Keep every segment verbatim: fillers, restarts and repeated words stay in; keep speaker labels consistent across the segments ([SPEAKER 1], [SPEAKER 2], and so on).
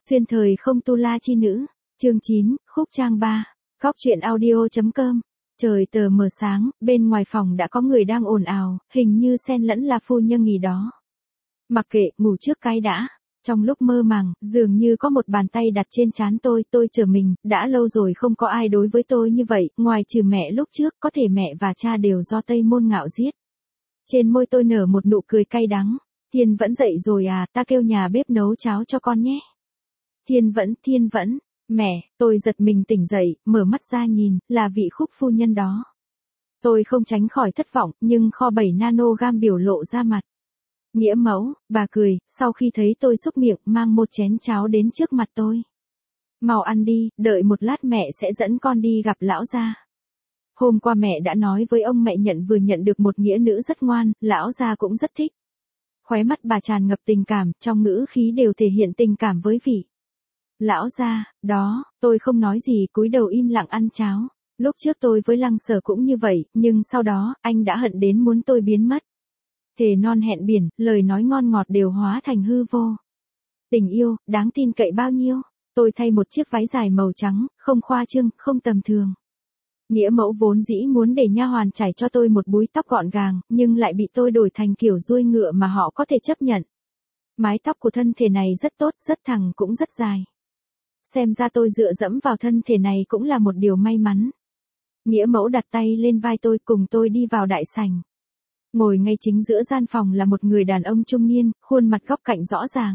[SPEAKER 1] Xuyên thời không tu la chi nữ, chương chín, khúc trang ba, góc truyện audio.com. Trời tờ mờ sáng, bên ngoài phòng đã có người đang ồn ào, hình như xen lẫn là phu nhân nghỉ đó. Mặc kệ, ngủ trước cái đã. Trong lúc mơ màng, dường như có một bàn tay đặt trên trán tôi, tôi trở mình, đã lâu rồi không có ai đối với tôi như vậy, ngoài trừ mẹ lúc trước, có thể mẹ và cha đều do Tây Môn Ngạo giết. Trên môi tôi nở một nụ cười cay đắng. Thiên Vẫn dậy rồi à, ta kêu nhà bếp nấu cháo cho con nhé. Thiên Vẫn, Thiên Vẫn, mẹ, tôi giật mình tỉnh dậy, mở mắt ra nhìn, là vị Khúc phu nhân đó. Tôi không tránh khỏi thất vọng, nhưng kho bảy nanogam biểu lộ ra mặt. Nghĩa mẫu, bà cười, sau khi thấy tôi xúc miệng, mang một chén cháo đến trước mặt tôi. Mau ăn đi, đợi một lát mẹ sẽ dẫn con đi gặp lão gia. Hôm qua mẹ đã nói với ông mẹ nhận vừa nhận được một nghĩa nữ rất ngoan, lão gia cũng rất thích. Khóe mắt bà tràn ngập tình cảm, trong ngữ khí đều thể hiện tình cảm với vị. Lão gia, đó, tôi không nói gì, cúi đầu im lặng ăn cháo. Lúc trước tôi với Lăng Sở cũng như vậy, nhưng sau đó, anh đã hận đến muốn tôi biến mất. Thề non hẹn biển, lời nói ngon ngọt đều hóa thành hư vô. Tình yêu, đáng tin cậy bao nhiêu? Tôi thay một chiếc váy dài màu trắng, không khoa trương, không tầm thường. Nghĩa mẫu vốn dĩ muốn để nha hoàn chải cho tôi một búi tóc gọn gàng, nhưng lại bị tôi đổi thành kiểu ruôi ngựa mà họ có thể chấp nhận. Mái tóc của thân thể này rất tốt, rất thẳng cũng rất dài. Xem ra tôi dựa dẫm vào thân thể này cũng là một điều may mắn. Nghĩa mẫu đặt tay lên vai tôi, cùng tôi đi vào đại sảnh. Ngồi ngay chính giữa gian phòng là một người đàn ông trung niên, khuôn mặt góc cạnh rõ ràng.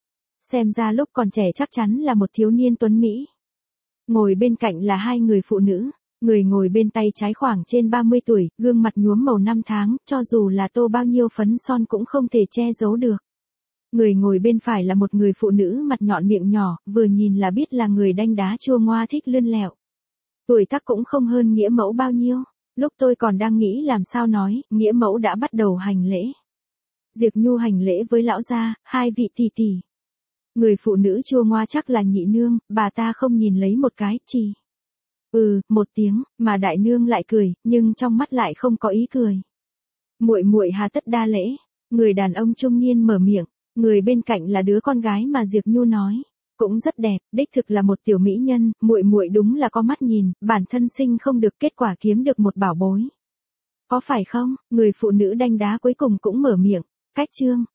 [SPEAKER 1] Xem ra lúc còn trẻ chắc chắn là một thiếu niên tuấn Mỹ. Ngồi bên cạnh là hai người phụ nữ. Người ngồi bên tay trái khoảng trên ba mươi tuổi, gương mặt nhuốm màu năm tháng, cho dù là tô bao nhiêu phấn son cũng không thể che giấu được. Người ngồi bên phải là một người phụ nữ mặt nhọn miệng nhỏ, vừa nhìn là biết là người đanh đá chua ngoa thích lươn lẹo. Tuổi tác cũng không hơn nghĩa mẫu bao nhiêu. Lúc tôi còn đang nghĩ làm sao nói, nghĩa mẫu đã bắt đầu hành lễ. Diệp Nhu hành lễ với lão gia, hai vị tỷ tỷ. Người phụ nữ chua ngoa chắc là nhị nương, bà ta không nhìn lấy một cái, chỉ. Ừ, một tiếng, mà đại nương lại cười, nhưng trong mắt lại không có ý cười. Muội muội hà tất đa lễ, người đàn ông trung niên mở miệng, người bên cạnh là đứa con gái mà Diệp Nhu nói, cũng rất đẹp, đích thực là một tiểu mỹ nhân, muội muội đúng là có mắt nhìn, bản thân sinh không được kết quả kiếm được một bảo bối. Có phải không? Người phụ nữ đanh đá cuối cùng cũng mở miệng, cách chương,